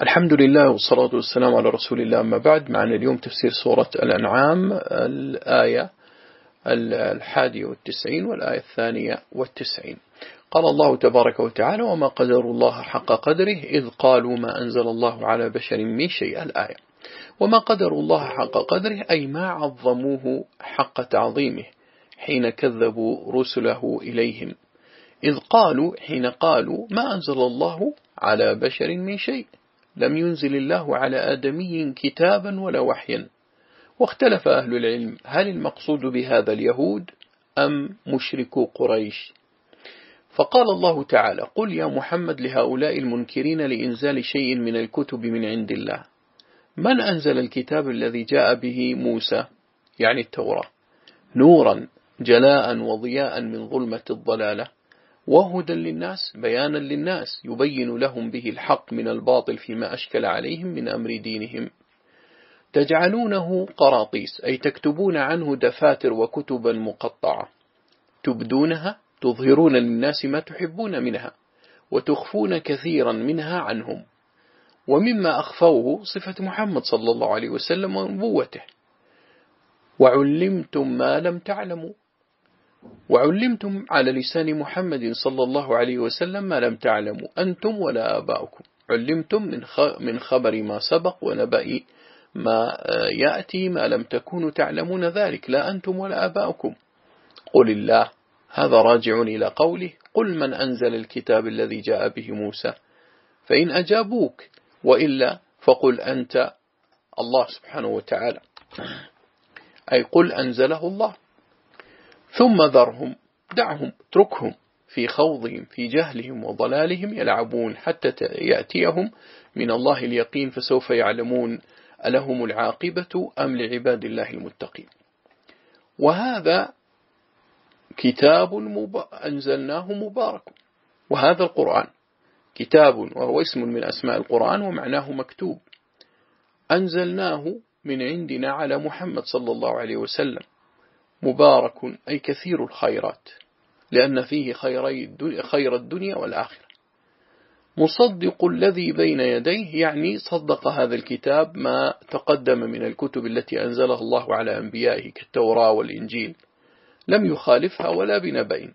الحمد لله والصلاة والسلام على رسول الله. أما بعد، معنا اليوم تفسير سورة الأنعام، الآية 91 والآية 92. قال الله تبارك وتعالى: وما قدر الله حق قدره إذ قالوا ما أنزل الله على بشر من شيء. الآية. وما قدر الله حق قدره أي ما عظموه حق تعظيمه حين كذبوا رسله إليهم، إذ قالوا حين قالوا ما أنزل الله على بشر من شيء، لم ينزل الله على آدمي كتابا ولا وحيا. واختلف أهل العلم هل المقصود بهذا اليهود أم مشركو قريش. فقال الله تعالى: قل يا محمد لهؤلاء المنكرين لإنزال شيء من الكتب من عند الله: من أنزل الكتاب الذي جاء به موسى، يعني التوراة، نورا جلاء وضياء من ظلمة الضلالة، وهدى للناس بيانا للناس يبين لهم به الحق من الباطل فيما أشكل عليهم من أمر دينهم. تجعلونه قراطيس أي تكتبون عنه دفاتر وكتبا مقطعة، تبدونها تظهرون للناس ما تحبون منها وتخفون كثيرا منها عنهم. ومما أخفوه صفة محمد صلى الله عليه وسلم ونبوته. وعلمتم ما لم تعلموا، وعلمتم على لسان محمد صلى الله عليه وسلم ما لم تعلموا أنتم ولا آباؤكم. علمتم من خبر ما سبق ونبأ ما يأتي ما لم تكونوا تعلمون ذلك لا أنتم ولا آباؤكم. قل الله. هذا راجع إلى قوله: قل من أنزل الكتاب الذي جاء به موسى. فإن أجابوك وإلا فقل أنت الله سبحانه وتعالى، أي قل أنزله الله. ثم ذرهم، دعهم، اتركهم في خوضهم في جهلهم وضلالهم يلعبون حتى يأتيهم من الله اليقين، فسوف يعلمون ألهم العاقبة أم لعباد الله المتقين. وهذا كتاب أنزلناه مبارك. وهذا القرآن كتاب، وهو اسم من أسماء القرآن ومعناه مكتوب، أنزلناه من عندنا على محمد صلى الله عليه وسلم، مبارك أي كثير الخيرات، لأن فيه خير الدنيا والآخرة. مصدق الذي بين يديه، يعني صدق هذا الكتاب ما تقدم من الكتب التي أنزلها الله على أنبيائه كالتوراة والإنجيل، لم يخالفها ولا بنبأ.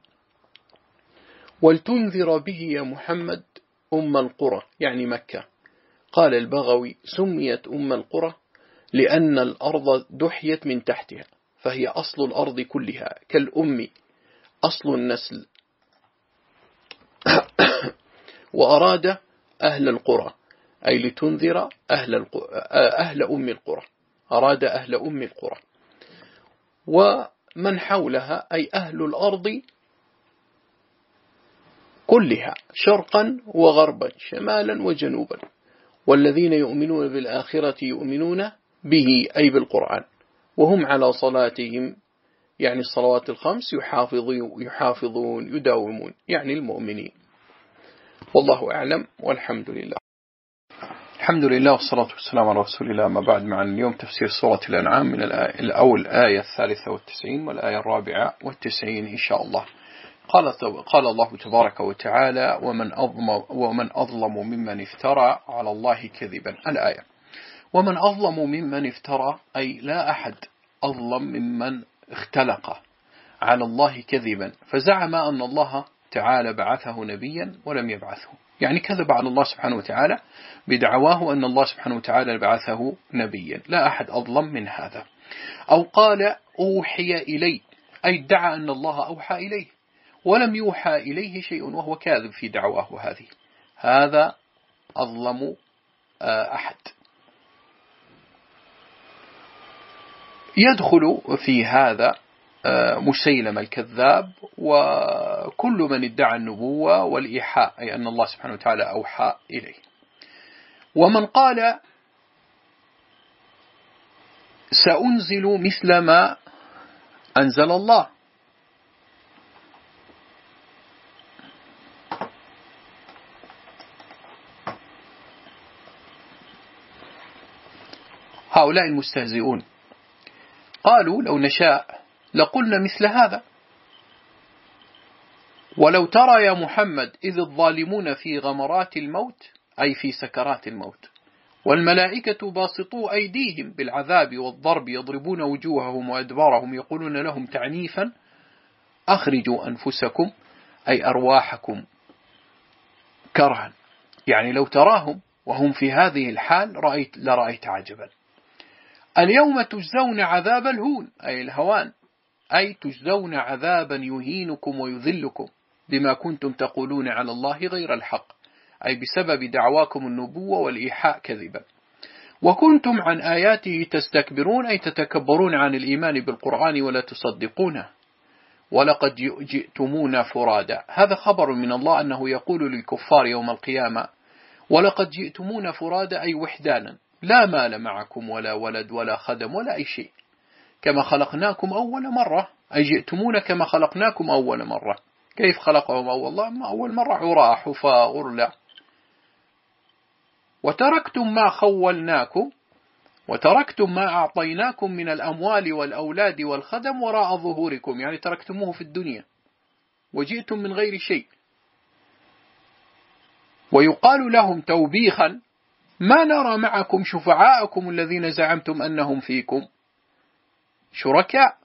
ولتنذر به يا محمد أم القرى، يعني مكة. قال البغوي: سميت أم القرى لأن الأرض دحيت من تحتها، فهي أصل الأرض كلها، كالأم أصل النسل. وأراد أهل القرى، أي لتنذر أهل أم القرى، أراد أهل أم القرى. ومن حولها أي أهل الأرض كلها، شرقا وغربا، شمالا وجنوبا. والذين يؤمنون بالآخرة يؤمنون به، أي بالقرآن، وهم على صلاتهم، يعني الصلوات الخمس، يحافظون يداومون، يعني المؤمنين. والله أعلم، والحمد لله. الحمد لله والصلاة والسلام على رسول الله. ما بعد، معنا اليوم تفسير سورة الأنعام من الآية 93 والآية 94 إن شاء الله. قال الله تبارك وتعالى: ومن أظلم ممن افترى على الله كذبا. الآية. ومن أظلم ممن افترى، أي لا أحد أظلم ممن اختلق على الله كذبا، فزعم أن الله تعالى بعثه نبيا ولم يبعثه، يعني كذب على الله سبحانه وتعالى بدعواه أن الله سبحانه وتعالى بعثه نبيا. لا أحد أظلم من هذا. أو قال أوحي إلي، أي ادعى أن الله أوحى إليه ولم يوحى إليه شيء وهو كاذب في دعواه هذه. هذا أظلم أحد. يدخل في هذا مسيلم الكذاب وكل من ادعى النبوة والإيحاء، أي أن الله سبحانه وتعالى أوحى إليه. ومن قال سأنزل مثل ما أنزل الله، هؤلاء المستهزئون قالوا لو نشاء لقلنا مثل هذا. ولو ترى يا محمد إذ الظالمون في غمرات الموت، أي في سكرات الموت، والملائكة باسطوا أيديهم بالعذاب والضرب يضربون وجوههم وأدبارهم يقولون لهم تعنيفا أخرجوا أنفسكم أي أرواحكم كرها. يعني لو تراهم وهم في هذه الحال لرأيت عجبا. اليوم تجزون عذاب الهون أي الهوان، أي تجزون عذابا يهينكم ويذلكم بما كنتم تقولون على الله غير الحق، أي بسبب دعواكم النبوة والإيحاء كذبا. وكنتم عن آياته تستكبرون أي تتكبرون عن الإيمان بالقرآن ولا تصدقونه. ولقد جئتمونا فرادا، هذا خبر من الله أنه يقول للكفار يوم القيامة ولقد جئتمونا فرادا أي وحدانا، لا مال معكم ولا ولد ولا خدم ولا أي شيء، كما خلقناكم أول مرة، أي جئتمونا كما خلقناكم أول مرة. كيف خلقهم أول مرة؟ عراة حفاة غرلا. وتركتم ما خولناكم، وتركتم ما أعطيناكم من الأموال والأولاد والخدم وراء ظهوركم، يعني تركتموه في الدنيا وجئتم من غير شيء. ويقال لهم توبيخا ما نرى معكم شفعاءكم الذين زعمتم أنهم فيكم شركاء،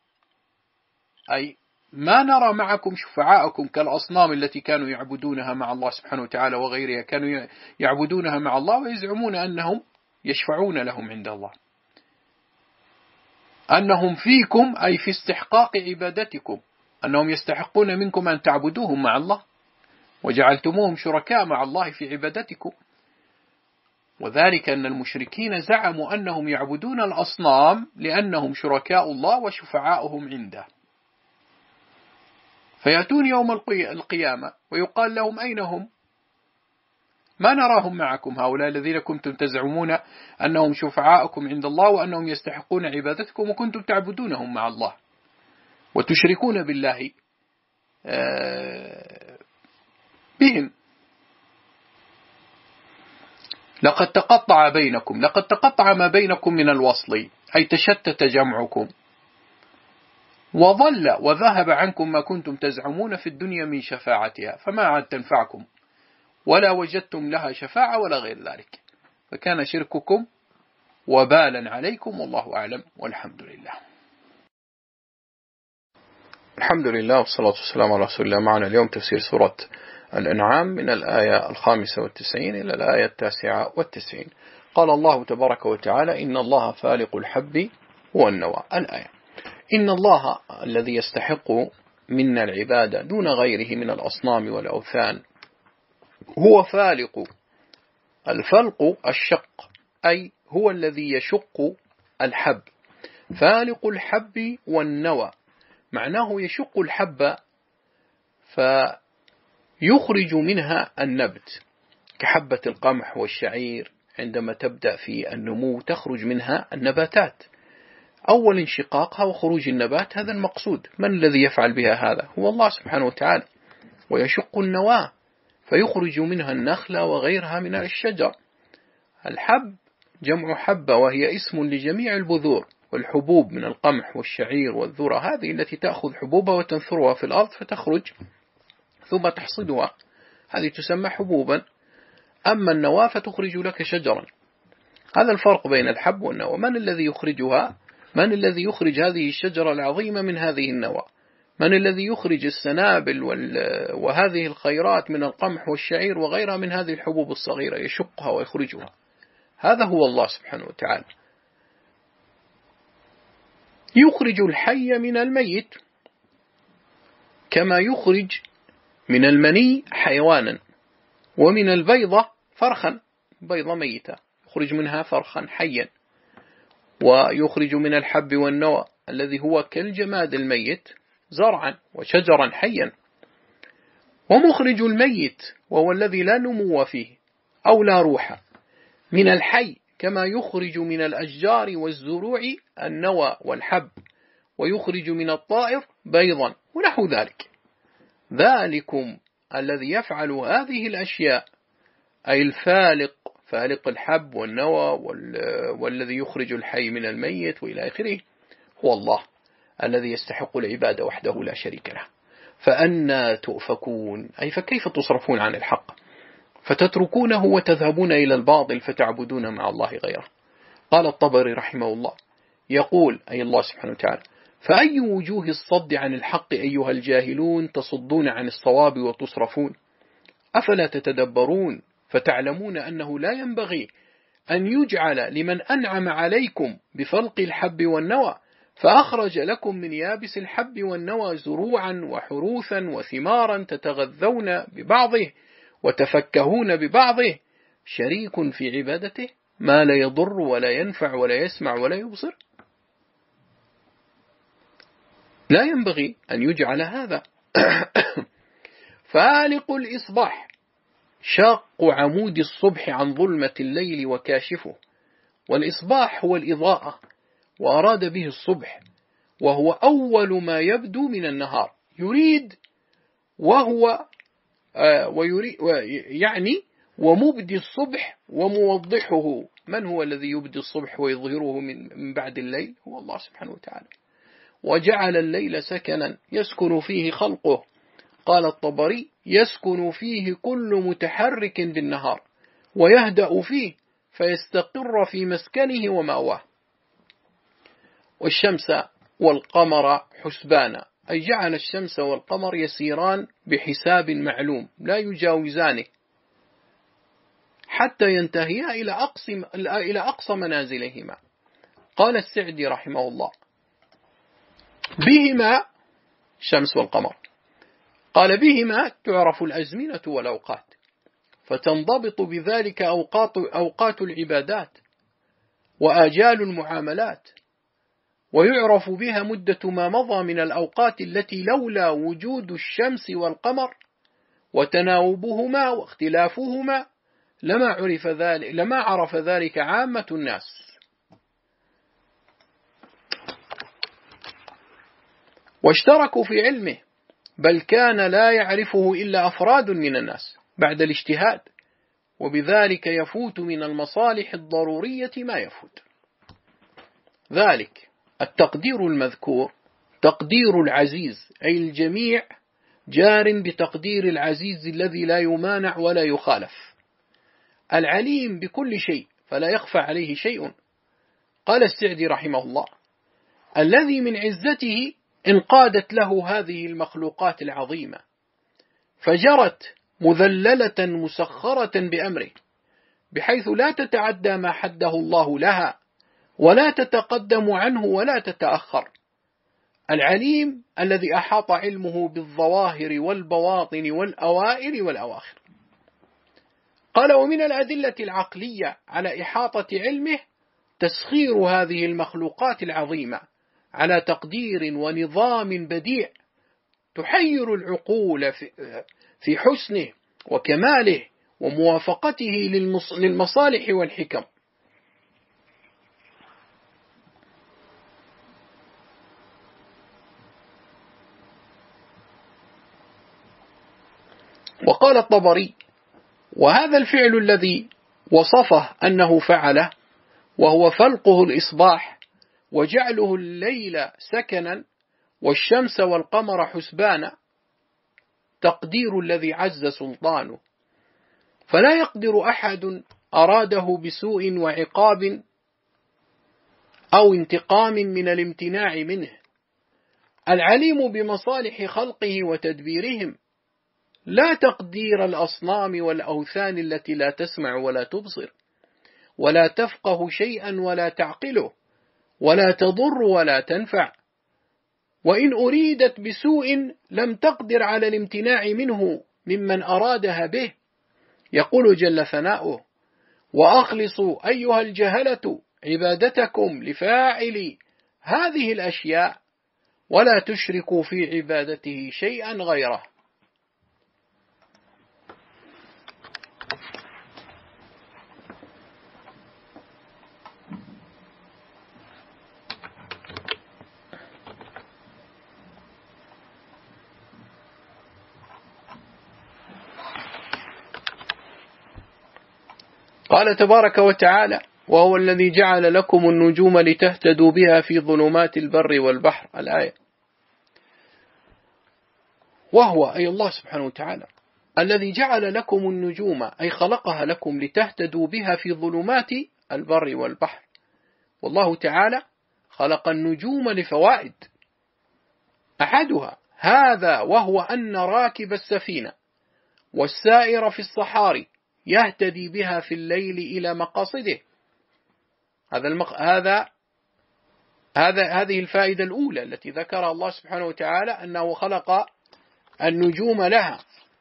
أي ما نرى معكم شفعاءكم كالأصنام التي كانوا يعبدونها مع الله سبحانه وتعالى وغيرها، كانوا يعبدونها مع الله ويزعمون أنهم يشفعون لهم عند الله. أنهم فيكم أي في استحقاق عبادتكم، أنهم يستحقون منكم أن تعبدوهم مع الله وجعلتموهم شركاء مع الله في عبادتكم. وذلك أن المشركين زعموا أنهم يعبدون الأصنام لأنهم شركاء الله وشفعاؤهم عنده، فيأتون يوم القيامة ويقال لهم أين هم؟ ما نراهم معكم هؤلاء الذين كنتم تزعمون أنهم شفعاؤكم عند الله وأنهم يستحقون عبادتكم وكنتم تعبدونهم مع الله وتشركون بالله بهم. لقد تقطع بينكم، لقد تقطع ما بينكم من الوصل أي تشتت جمعكم، وضل وذهب عنكم ما كنتم تزعمون في الدنيا من شفاعتها، فما عاد تنفعكم ولا وجدتم لها شفاعة ولا غير ذلك، فكان شرككم وبالا عليكم والله أعلم والحمد لله. الحمد لله والصلاة والسلام على رسول الله. معنا اليوم تفسير سورة الأنعام من الآية 95 إلى الآية 99. قال الله تبارك وتعالى إن الله فالق الحب والنوى. الآية: إن الله الذي يستحق منا العبادة دون غيره من الأصنام والأوثان هو فالق. الفلق الشق، أي هو الذي يشق الحب. فالق الحب والنوى معناه يشق الحب فيخرج منها النبت، كحبة القمح والشعير عندما تبدأ في النمو تخرج منها النباتات. أول انشقاقها وخروج النبات هذا المقصود. من الذي يفعل بها هذا؟ هو الله سبحانه وتعالى. ويشق النواة فيخرج منها النخلة وغيرها من الشجر. الحب جمع حبة وهي اسم لجميع البذور والحبوب من القمح والشعير والذرة، هذه التي تأخذ حبوبها وتنثرها في الأرض فتخرج ثم تحصدها، هذه تسمى حبوبا. أما النواة فتخرج لك شجرا. هذا الفرق بين الحب والنوى. من الذي يخرجها؟ من الذي يخرج هذه الشجرة العظيمة من هذه النوى؟ من الذي يخرج السنابل وهذه الخيرات من القمح والشعير وغيرها من هذه الحبوب الصغيرة يشقها ويخرجها؟ هذا هو الله سبحانه وتعالى. يخرج الحي من الميت كما يخرج من المني حيوانا ومن البيضة فرخا، بيضة ميتة يخرج منها فرخا حيا. ويخرج من الحب والنوى الذي هو كالجماد الميت زرعا وشجرا حيا. ومخرج الميت وهو الذي لا نمو فيه أو لا روح من الحي كما يخرج من الأشجار والزروع النوى والحب، ويخرج من الطائر بيضا ونحو ذلك. ذلكم الذي يفعل هذه الأشياء أي الفالق، فالق الحب والنوى والذي يخرج الحي من الميت وإلى آخره هو الله الذي يستحق العبادة وحده لا شريك له. فأنى تؤفكون أي فكيف تصرفون عن الحق؟ فتتركونه وتذهبون إلى الباطل فتعبدون مع الله غيره. قال الطبري رحمه الله يقول أي الله سبحانه وتعالى: فأي وجوه الصد عن الحق أيها الجاهلون تصدون عن الصواب وتصرفون، أفلا تتدبرون فتعلمون أنه لا ينبغي أن يجعل لمن أنعم عليكم بفلق الحب والنوى فأخرج لكم من يابس الحب والنوى زروعا وحروثا وثمارا تتغذون ببعضه وتفكهون ببعضه، شريك في عبادته ما لا يضر ولا ينفع ولا يسمع ولا يبصر. لا ينبغي أن يجعل هذا. فالق الإصباح شاق عمود الصبح عن ظلمة الليل وكاشفه، والإصباح هو الإضاءة، وأراد به الصبح وهو أول ما يبدو من النهار، يريد وهو يعني ومبدي الصبح وموضحه. من هو الذي يبدي الصبح ويظهره من بعد الليل؟ هو الله سبحانه وتعالى. وجعل الليل سكنا يسكن فيه خلقه. قال الطبري: يسكن فيه كل متحرك بالنهار ويهدأ فيه فيستقر في مسكنه ومأواه. والشمس والقمر حسبانا، أي جعل الشمس والقمر يسيران بحساب معلوم لا يجاوزانه حتى ينتهيا إلى أقصى منازلهما. قال السعدي رحمه الله: بهما شمس والقمر، قال: بهما تعرف الأزمنة والأوقات، فتنضبط بذلك أوقات العبادات وآجال المعاملات، ويعرف بها مدة ما مضى من الأوقات التي لولا وجود الشمس والقمر وتناوبهما واختلافهما لما عرف ذلك عامة الناس. واشتركوا في علمه، بل كان لا يعرفه إلا أفراد من الناس بعد الاجتهاد، وبذلك يفوت من المصالح الضرورية ما يفوت. ذلك التقدير المذكور تقدير العزيز، أي الجميع جار بتقدير العزيز الذي لا يمانع ولا يخالف، العليم بكل شيء فلا يخفى عليه شيء. قال السعدي رحمه الله: الذي من عزته انقادت له هذه المخلوقات العظيمة فجرت مذللة مسخرة بأمره، بحيث لا تتعدى ما حده الله لها ولا تتقدم عنه ولا تتأخر. العليم الذي أحاط علمه بالظواهر والبواطن والأوائل والأواخر. قال: ومن الأدلة العقلية على إحاطة علمه تسخير هذه المخلوقات العظيمة على تقدير ونظام بديع تحير العقول في حسنه وكماله وموافقته للمصالح والحكم. وقال الطبري: وهذا الفعل الذي وصفه أنه فعله، وهو فلقه الإصباح وجعله الليل سكنا والشمس والقمر حسبانا، تقدير الذي عز سلطانه، فلا يقدر أحد أراده بسوء وعقاب أو انتقام من الامتناع منه. العليم بمصالح خلقه وتدبيرهم، لا تقدير الأصنام والأوثان التي لا تسمع ولا تبصر ولا تفقه شيئا ولا تعقله ولا تضر ولا تنفع، وإن أريدت بسوء لم تقدر على الامتناع منه ممن أرادها به. يقول جل ثناؤه: وأخلصوا أيها الجهلة عبادتكم لفاعل هذه الأشياء ولا تشركوا في عبادته شيئا غيره. قال تبارك وتعالى: وهو الذي جعل لكم النجوم لتهتدوا بها في ظلمات البر والبحر. الآية. وهو أي الله سبحانه وتعالى الذي جعل لكم النجوم أي خلقها لكم لتهتدوا بها في ظلمات البر والبحر. والله تعالى خلق النجوم لفوائد، أحدها هذا وهو أن راكب السفينة والسائر في الصحاري يهتدي بها في الليل إلى مقاصده. هذه الفائدة الأولى التي ذكرها الله سبحانه وتعالى، أنه خلق النجوم لها.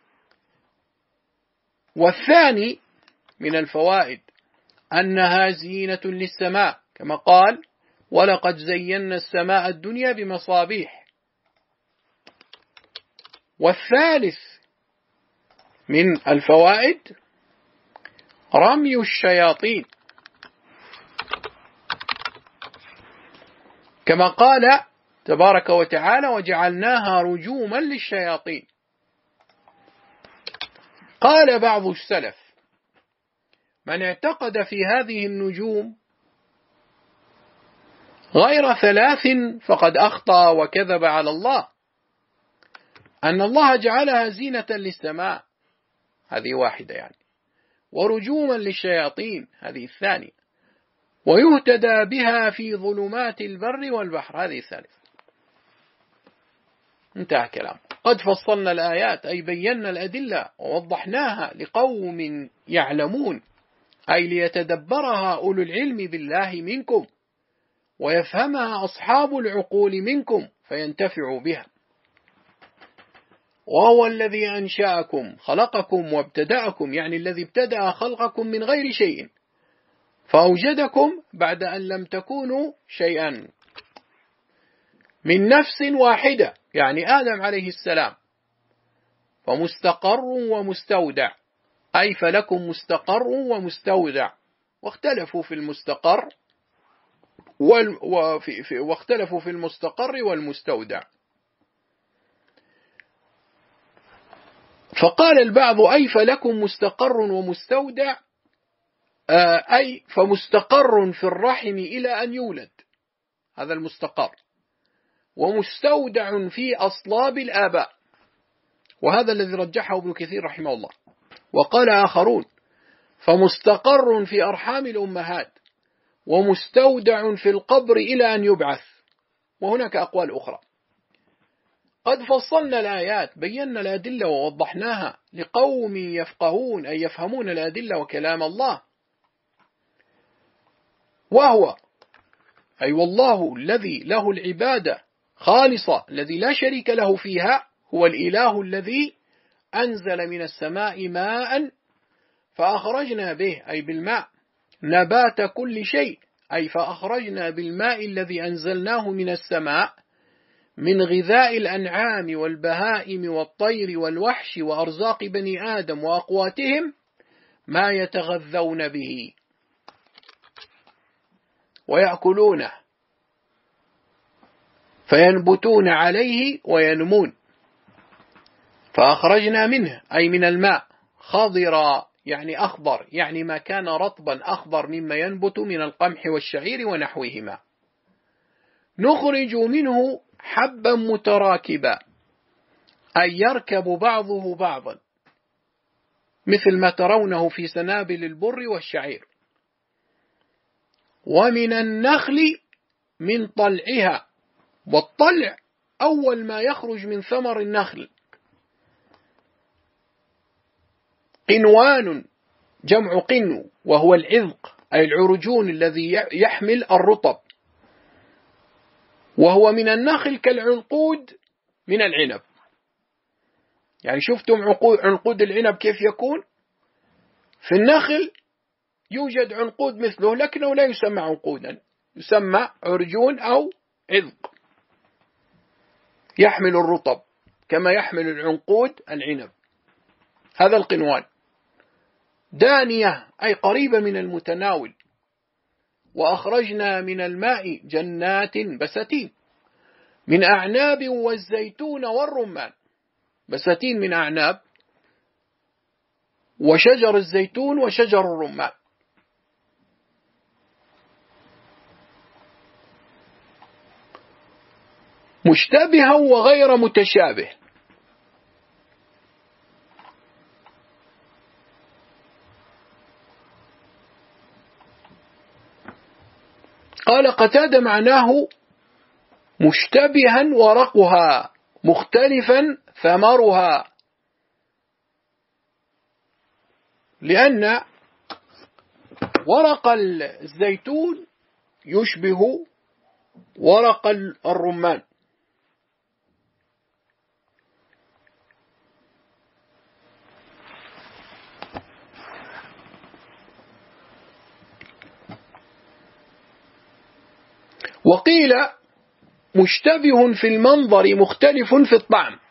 والثاني من الفوائد أنها زينة للسماء، كما قال: ولقد زينا السماء الدنيا بمصابيح. والثالث من الفوائد رمي الشياطين، كما قال تبارك وتعالى: وجعلناها رجوما للشياطين. قال بعض السلف: من اعتقد في هذه النجوم غير ثلاث فقد أخطأ وكذب على الله. أن الله جعلها زينة للسماء، هذه واحدة يعني، ورجوما للشياطين، هذه الثانية، ويهتدى بها في ظلمات البر والبحر، هذه الثالثة. انتهى كلام. قد فصلنا الآيات أي بينا الأدلة ووضحناها لقوم يعلمون، أي ليتدبرها أولو العلم بالله منكم ويفهمها أصحاب العقول منكم فينتفعوا بها. وهو الذي أنشأكم خلقكم وابتدأكم، يعني الذي ابتدأ خلقكم من غير شيء فأوجدكم بعد أن لم تكونوا شيئا، من نفس واحدة يعني آدم عليه السلام، فمستقر ومستودع، أي فلكم مستقر ومستودع. واختلفوا في المستقر واختلفوا في المستقر والمستودع. فقال البعض: أي فلكم مستقر ومستودع، أي فمستقر في الرحم إلى أن يولد، هذا المستقر، ومستودع في أصلاب الآباء، وهذا الذي رجحه ابن كثير رحمه الله. وقال آخرون: فمستقر في أرحام الأمهات، ومستودع في القبر إلى أن يبعث. وهناك أقوال أخرى. قد فصلنا الآيات، بينا الأدلة ووضحناها لقوم يفقهون أي يفهمون الأدلة وكلام الله. وهو أي والله الذي له العبادة خالصة، الذي لا شريك له فيها، هو الإله الذي أنزل من السماء ماء فأخرجنا به أي بالماء نبات كل شيء، أي فأخرجنا بالماء الذي أنزلناه من السماء من غذاء الأنعام والبهائم والطير والوحش وأرزاق بني آدم وأقواتهم ما يتغذون به ويأكلونه فينبتون عليه وينمون. فأخرجنا منه أي من الماء خضرا يعني أخضر، يعني ما كان رطبا أخضر مما ينبت من القمح والشعير ونحوهما. نخرج منه حبا متراكبا أي يركب بعضه بعضا، مثل ما ترونه في سنابل البر والشعير. ومن النخل من طلعها، والطلع أول ما يخرج من ثمر النخل. قنوان جمع قنو، وهو العذق أي العرجون الذي يحمل الرطب، وهو من النخل كالعنقود من العنب. يعني شفتم عنقود العنب كيف يكون؟ في النخل يوجد عنقود مثله، لكنه لا يسمى عنقودا، يسمى عرجون أو عذق، يحمل الرطب كما يحمل العنقود العنب. هذا القنوان. دانية أي قريبة من المتناول. وأخرجنا من الماء جنات بساتين من أعناب والزيتون والرمان. بساتين من أعناب، وشجر الزيتون وشجر الرمان. مشتبها وغير متشابه. قال قتادة معناه مشتبها ورقها مختلفا ثمرها، لأن ورق الزيتون يشبه ورق الرمان. وقيل مشتبه في المنظر مختلف في الطعم.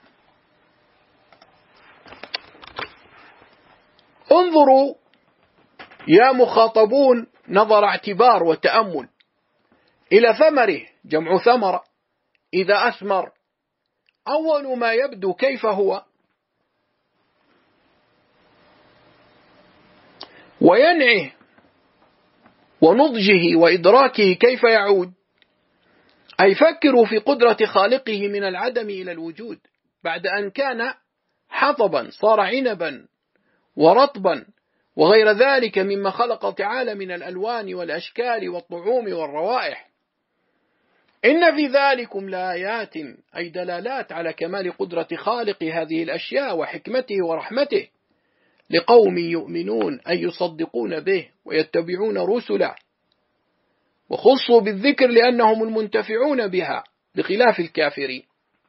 انظروا يا مخاطبون نظر اعتبار وتأمل إلى ثمره، جمع ثمرة، إذا أثمر أول ما يبدو كيف هو، وينعه ونضجه وإدراكه كيف يعود. أي فكروا في قدرة خالقه من العدم إلى الوجود، بعد أن كان حطبا صار عنبا ورطبا وغير ذلك مما خلق تعالى من الألوان والأشكال والطعوم والروائح. إن في ذلكم لآيات، أي دلالات على كمال قدرة خالق هذه الأشياء وحكمته ورحمته، لقوم يؤمنون أي يصدقون به ويتبعون رسله، وخصوا بالذكر لأنهم المنتفعون بها بخلاف الكافرين.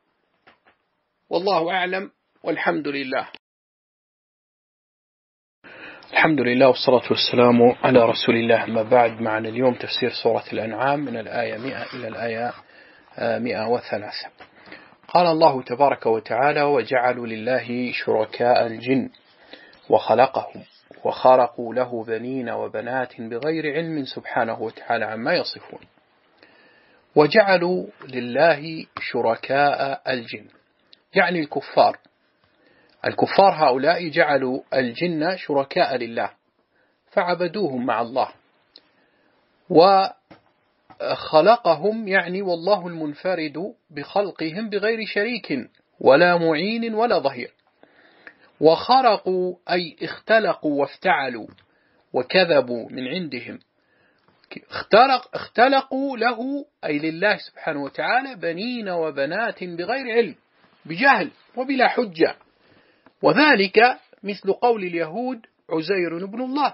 والله أعلم، والحمد لله. الحمد لله والصلاة والسلام على رسول الله. ما بعد، معنا اليوم تفسير سورة الأنعام من الآية 100 إلى الآية 103. قال الله تبارك وتعالى: وجعلوا لله شركاء الجن وخلقهم وخرقوا له بنين وبنات بغير علم سبحانه وتعالى عما يصفون. وجعلوا لله شركاء الجن، يعني الكفار هؤلاء جعلوا الجن شركاء لله فعبدوهم مع الله. وخلقهم يعني والله المنفرد بخلقهم بغير شريك ولا معين ولا ظهير. وخرقوا أي اختلقوا وافتعلوا وكذبوا من عندهم، اختلقوا له أي لله سبحانه وتعالى بنين وبنات بغير علم، بجهل وبلا حجة. وذلك مثل قول اليهود عزير بن الله،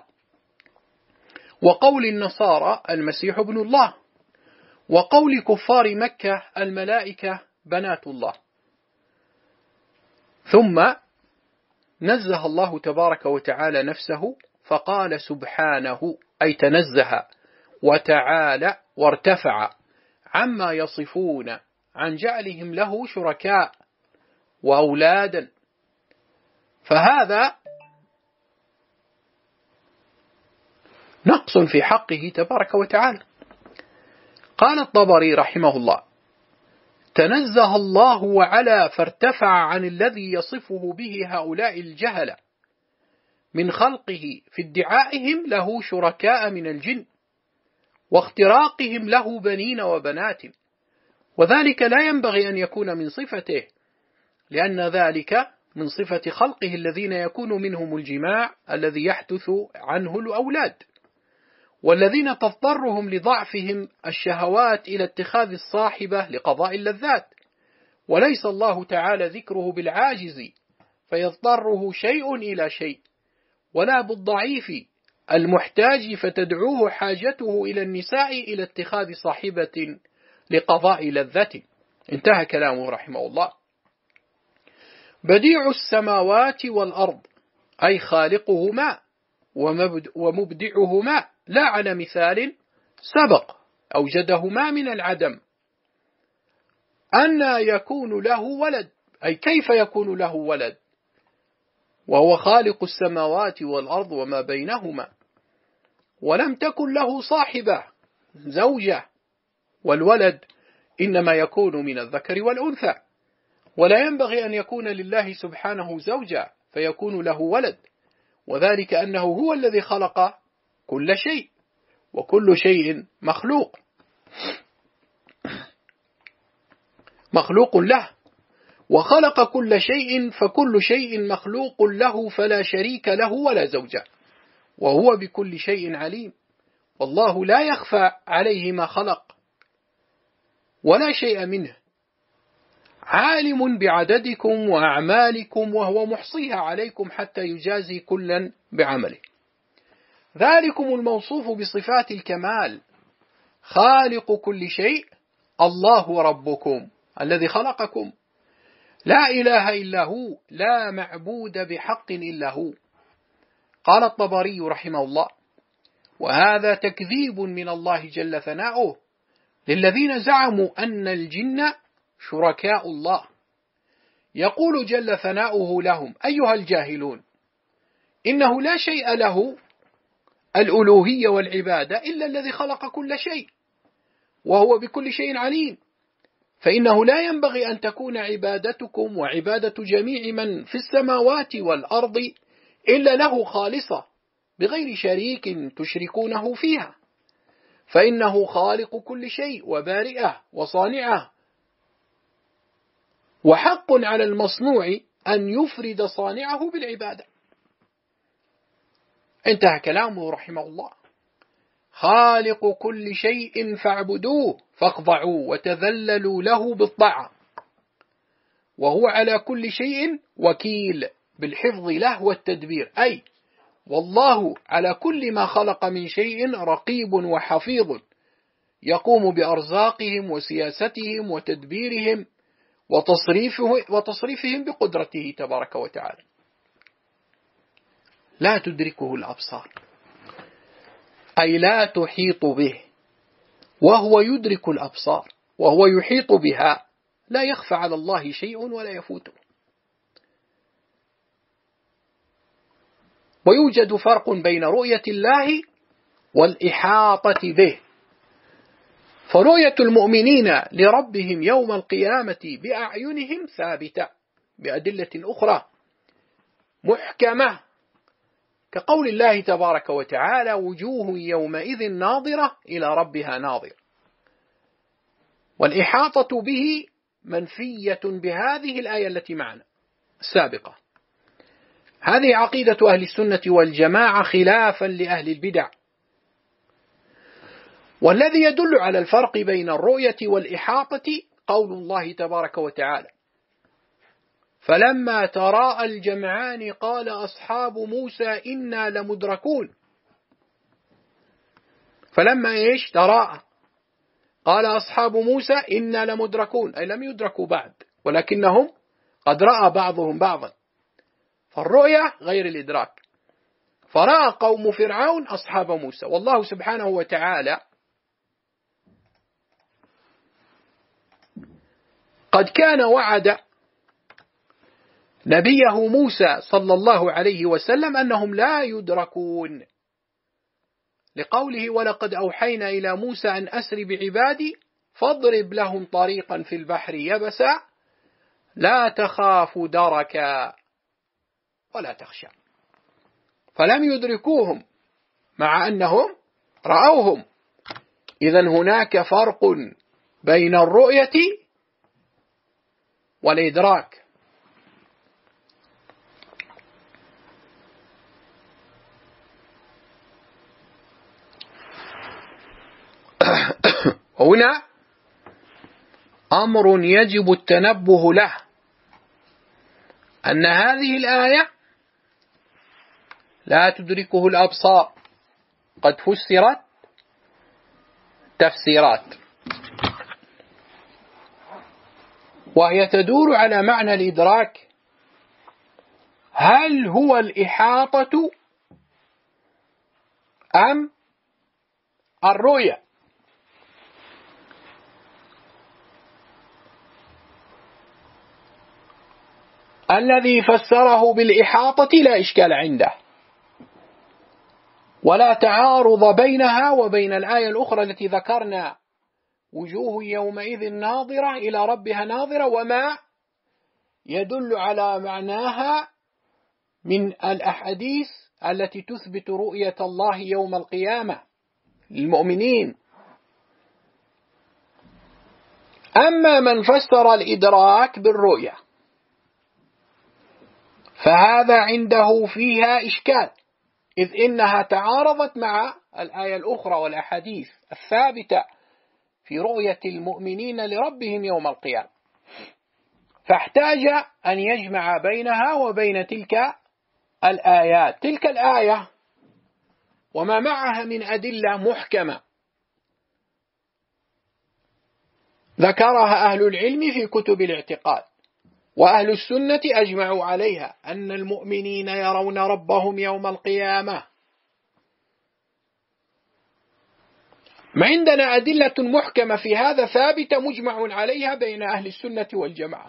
وقول النصارى المسيح ابن الله، وقول كفار مكة الملائكة بنات الله. ثم نزه الله تبارك وتعالى نفسه فقال سبحانه، أي تنزه وتعالى وارتفع عما يصفون عن جعلهم له شركاء وأولادا، فهذا نقص في حقه تبارك وتعالى. قال الطبري رحمه الله: تنزه الله وعلا فارتفع عن الذي يصفه به هؤلاء الجهلة من خلقه في ادعائهم له شركاء من الجن واختراقهم له بنين وبنات، وذلك لا ينبغي أن يكون من صفته، لأن ذلك من صفة خلقه الذين يكون منهم الجماع الذي يحدث عنه الأولاد، والذين تضطرهم لضعفهم الشهوات إلى اتخاذ الصاحبة لقضاء اللذات، وليس الله تعالى ذكره بالعاجز فيضطره شيء إلى شيء، ولا بالضعيف المحتاج فتدعوه حاجته إلى النساء إلى اتخاذ صاحبة لقضاء لذته. انتهى كلامه رحمه الله. بديع السماوات والأرض أي خالقهما ومبدعهما، لا على مثال سبق أوجدهما من العدم. أن يكون له ولد، أي كيف يكون له ولد وهو خالق السماوات والأرض وما بينهما، ولم تكن له صاحبة زوجة، والولد إنما يكون من الذكر والأنثى، ولا ينبغي أن يكون لله سبحانه زوجة فيكون له ولد، وذلك أنه هو الذي خلق كل شيء، وكل شيء مخلوق له، وخلق كل شيء فكل شيء مخلوق له، فلا شريك له ولا زوجة، وهو بكل شيء عليم. والله لا يخفى عليه ما خلق ولا شيء منه، عالم بعددكم وأعمالكم وهو محصيها عليكم حتى يجازي كلا بعمله. ذلكم الموصوف بصفات الكمال خالق كل شيء، الله ربكم الذي خلقكم، لا إله إلا هو، لا معبود بحق إلا هو. قال الطبري رحمه الله: وهذا تكذيب من الله جل ثناؤه للذين زعموا أن الجن شركاء الله. يقول جل ثناؤه لهم: أيها الجاهلون، إنه لا شيء له الألوهية والعبادة إلا الذي خلق كل شيء وهو بكل شيء عليم، فإنه لا ينبغي أن تكون عبادتكم وعبادة جميع من في السماوات والأرض إلا له خالصة بغير شريك تشركونه فيها، فإنه خالق كل شيء وبارئه وصانعه، وحق على المصنوع أن يفرد صانعه بالعبادة. انتهى كلامه رحمه الله. خالق كل شيء فاعبدوه فاخضعوا وتذللوا له بالطاعة، وهو على كل شيء وكيل بالحفظ له والتدبير، أي والله على كل ما خلق من شيء رقيب وحفيظ، يقوم بأرزاقهم وسياستهم وتدبيرهم وتصريفهم بقدرته تبارك وتعالى. لا تدركه الأبصار، أي لا تحيط به، وهو يدرك الأبصار وهو يحيط بها، لا يخفى على الله شيء ولا يفوته. ويوجد فرق بين رؤية الله والإحاطة به، فرؤية المؤمنين لربهم يوم القيامة بأعينهم ثابتة بأدلة أخرى محكمة، كقول الله تبارك وتعالى: وجوه يومئذ ناظرة إلى ربها ناظرة. والإحاطة به منفية بهذه الآية التي معنا السابقة. هذه عقيدة أهل السنة والجماعة خلافا لأهل البدع. والذي يدل على الفرق بين الرؤية والإحاطة قول الله تبارك وتعالى: فلما تراءى الجمعان قال أصحاب موسى إنا لمدركون. فلما تراءى قال أصحاب موسى إنا لمدركون، أي لم يدركوا بعد ولكنهم قد رأى بعضهم بعضا، فالرؤية غير الإدراك. فرأى قوم فرعون أصحاب موسى، والله سبحانه وتعالى قد كان وعد نبيه موسى صلى الله عليه وسلم أنهم لا يدركون، لقوله: ولقد أوحينا إلى موسى أن أسر بعبادي فاضرب لهم طريقا في البحر يبسا لا تخاف دركا ولا تخشى. فلم يدركوهم مع أنهم رأوهم. إذن هناك فرق بين الرؤية والإدراك. هنا أمر يجب التنبه له، أن هذه الآية لا تدركه الأبصار، قد فسرت تفسيرات، وهي تدور على معنى الإدراك. هل هو الإحاطة أم الرؤية؟ الذي فسره بالإحاطة لا إشكال عنده، ولا تعارض بينها وبين الآية الأخرى التي ذكرنا: وجوه يومئذ ناظرة إلى ربها ناظرة، وما يدل على معناها من الأحاديث التي تثبت رؤية الله يوم القيامة للمؤمنين. أما من فسر الإدراك بالرؤية فهذا عنده فيها إشكال، إذ إنها تعارضت مع الآية الأخرى والأحاديث الثابتة في رؤية المؤمنين لربهم يوم القيامة، فاحتاج أن يجمع بينها وبين تلك الآيات. تلك الآية وما معها من أدلة محكمة ذكرها أهل العلم في كتب الاعتقاد، وأهل السنة أجمعوا عليها أن المؤمنين يرون ربهم يوم القيامة. ما عندنا أدلة محكمة في هذا ثابتة مجمع عليها بين أهل السنة والجماعة.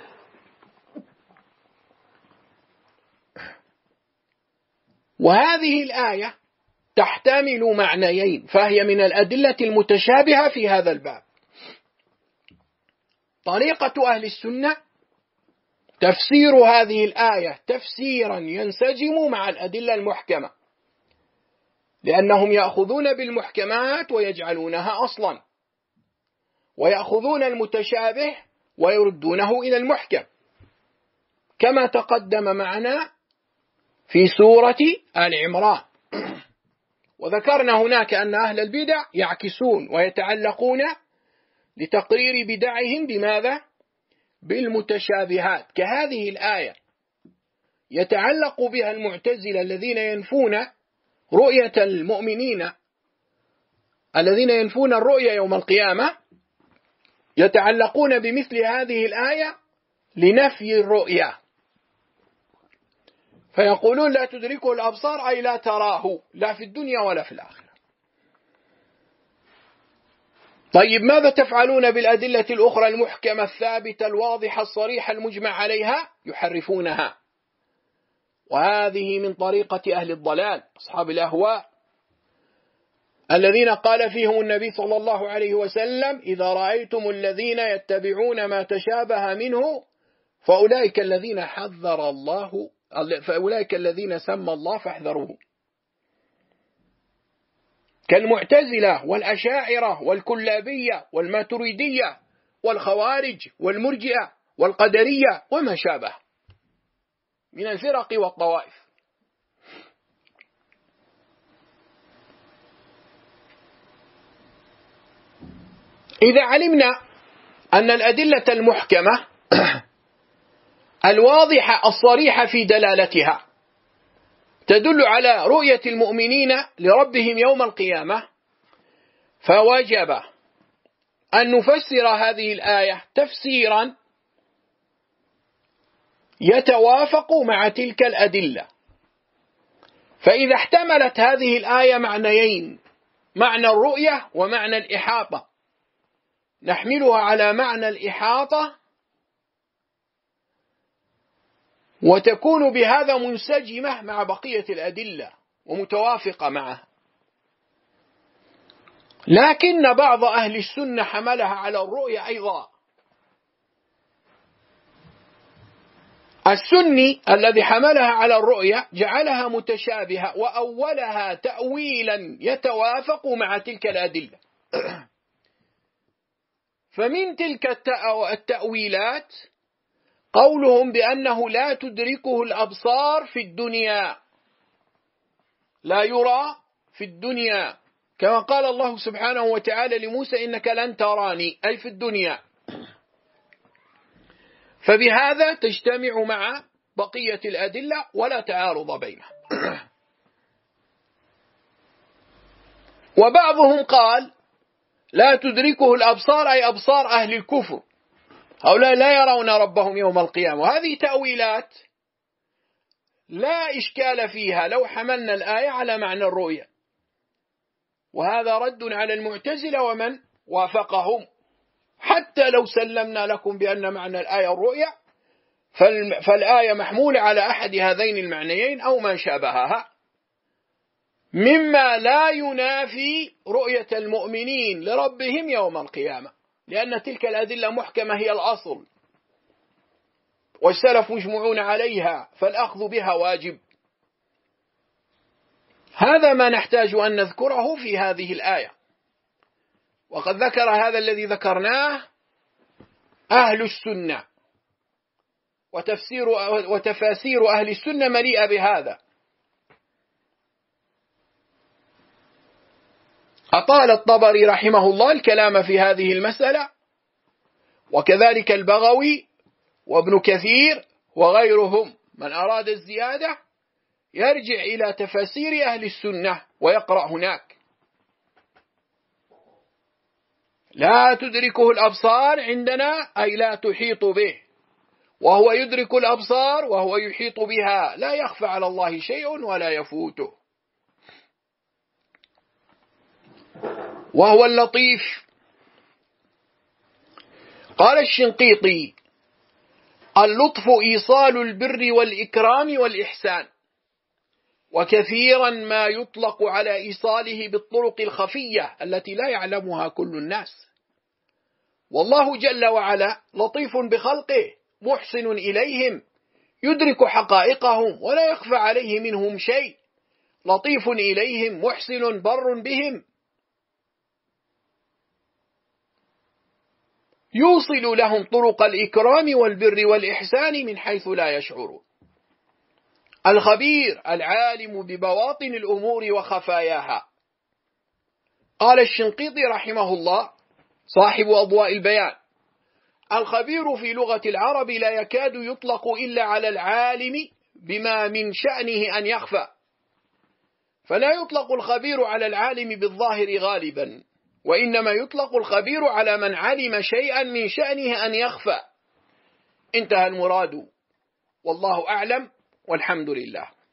وهذه الآية تحتمل معنيين، فهي من الأدلة المتشابهة في هذا الباب. طريقة أهل السنة تفسير هذه الآية تفسيرا ينسجم مع الأدلة المحكمة، لأنهم يأخذون بالمحكمات ويجعلونها أصلا، ويأخذون المتشابه ويردونه إلى المحكم، كما تقدم معنا في سورة آل عمران. وذكرنا هناك أن أهل البدع يعكسون ويتعلقون لتقرير بدعهم بماذا؟ بالمتشابهات، كهذه الآية يتعلق بها المعتزلة الذين ينفون رؤية المؤمنين، الذين ينفون الرؤية يوم القيامة، يتعلقون بمثل هذه الآية لنفي الرؤية، فيقولون لا تدركه الأبصار أي لا تراه، لا في الدنيا ولا في الآخرة. طيب ماذا تفعلون بالأدلة الأخرى المحكمة الثابتة الواضحة الصريحة المجمع عليها؟ يحرفونها. وهذه من طريقة أهل الضلال أصحاب الأهواء الذين قال فيهم النبي صلى الله عليه وسلم: إذا رأيتم الذين يتبعون ما تشابه منه فأولئك الذين حذر الله، فأولئك الذين سمى الله فاحذروه. كالمعتزلة والأشاعرة والكلابية والماتريدية والخوارج والمرجئة والقدرية وما شابه من الفرق والطوائف. إذا علمنا أن الأدلة المحكمة الواضحة الصريحة في دلالتها تدل على رؤية المؤمنين لربهم يوم القيامة، فوجب أن نفسر هذه الآية تفسيرا يتوافق مع تلك الأدلة. فإذا احتملت هذه الآية معنيين، معنى الرؤية ومعنى الإحاطة، نحملها على معنى الإحاطة وتكون بهذا منسجمة مع بقية الأدلة ومتوافقة معها. لكن بعض أهل السنة حملها على الرؤية أيضا. السني الذي حملها على الرؤية جعلها متشابهة وأولها تأويلا يتوافق مع تلك الأدلة. فمن تلك التأويلات قولهم بأنه لا تدركه الأبصار في الدنيا، لا يرى في الدنيا، كما قال الله سبحانه وتعالى لموسى: إنك لن تراني، أي في الدنيا. فبهذا تجتمع مع بقية الأدلة ولا تعارض بينها. وبعضهم قال لا تدركه الأبصار أي أبصار أهل الكفر، هؤلاء لا يرون ربهم يوم القيامة. وهذه تأويلات لا إشكال فيها لو حملنا الآية على معنى الرؤية، وهذا رد على المعتزلة ومن وافقهم. حتى لو سلمنا لكم بأن معنى الآية الرؤية، فالآية محمولة على أحد هذين المعنيين أو ما شابهها، مما لا ينافي رؤية المؤمنين لربهم يوم القيامة، لأن تلك الأدلة محكمة هي الأصل، والسلف مجمعون عليها، فالأخذ بها واجب. هذا ما نحتاج أن نذكره في هذه الآية. وقد ذكر هذا الذي ذكرناه أهل السنة، وتفاسير أهل السنة مليئة بهذا. أطال الطبري رحمه الله الكلام في هذه المسألة، وكذلك البغوي وابن كثير وغيرهم. من أراد الزيادة يرجع إلى تفاسير أهل السنة ويقرأ هناك. لا تدركه الأبصار عندنا أي لا تحيط به، وهو يدرك الأبصار وهو يحيط بها، لا يخفى على الله شيء ولا يفوته، وهو اللطيف. قال الشنقيطي: اللطف إيصال البر والإكرام والإحسان، وكثيرا ما يطلق على إيصاله بالطرق الخفية التي لا يعلمها كل الناس. والله جل وعلا لطيف بخلقه محسن إليهم، يدرك حقائقهم ولا يخفى عليه منهم شيء، لطيف إليهم محسن بر بهم، يوصل لهم طرق الإكرام والبر والإحسان من حيث لا يشعرون. الخبير العالم ببواطن الأمور وخفاياها. قال الشنقيطي رحمه الله صاحب أضواء البيان: الخبير في لغة العرب لا يكاد يطلق إلا على العالم بما من شأنه أن يخفى، فلا يطلق الخبير على العالم بالظاهر غالبا، وإنما يطلق الخبير على من علم شيئا من شأنه أن يخفى. انتهى المراد، والله أعلم، والحمد لله.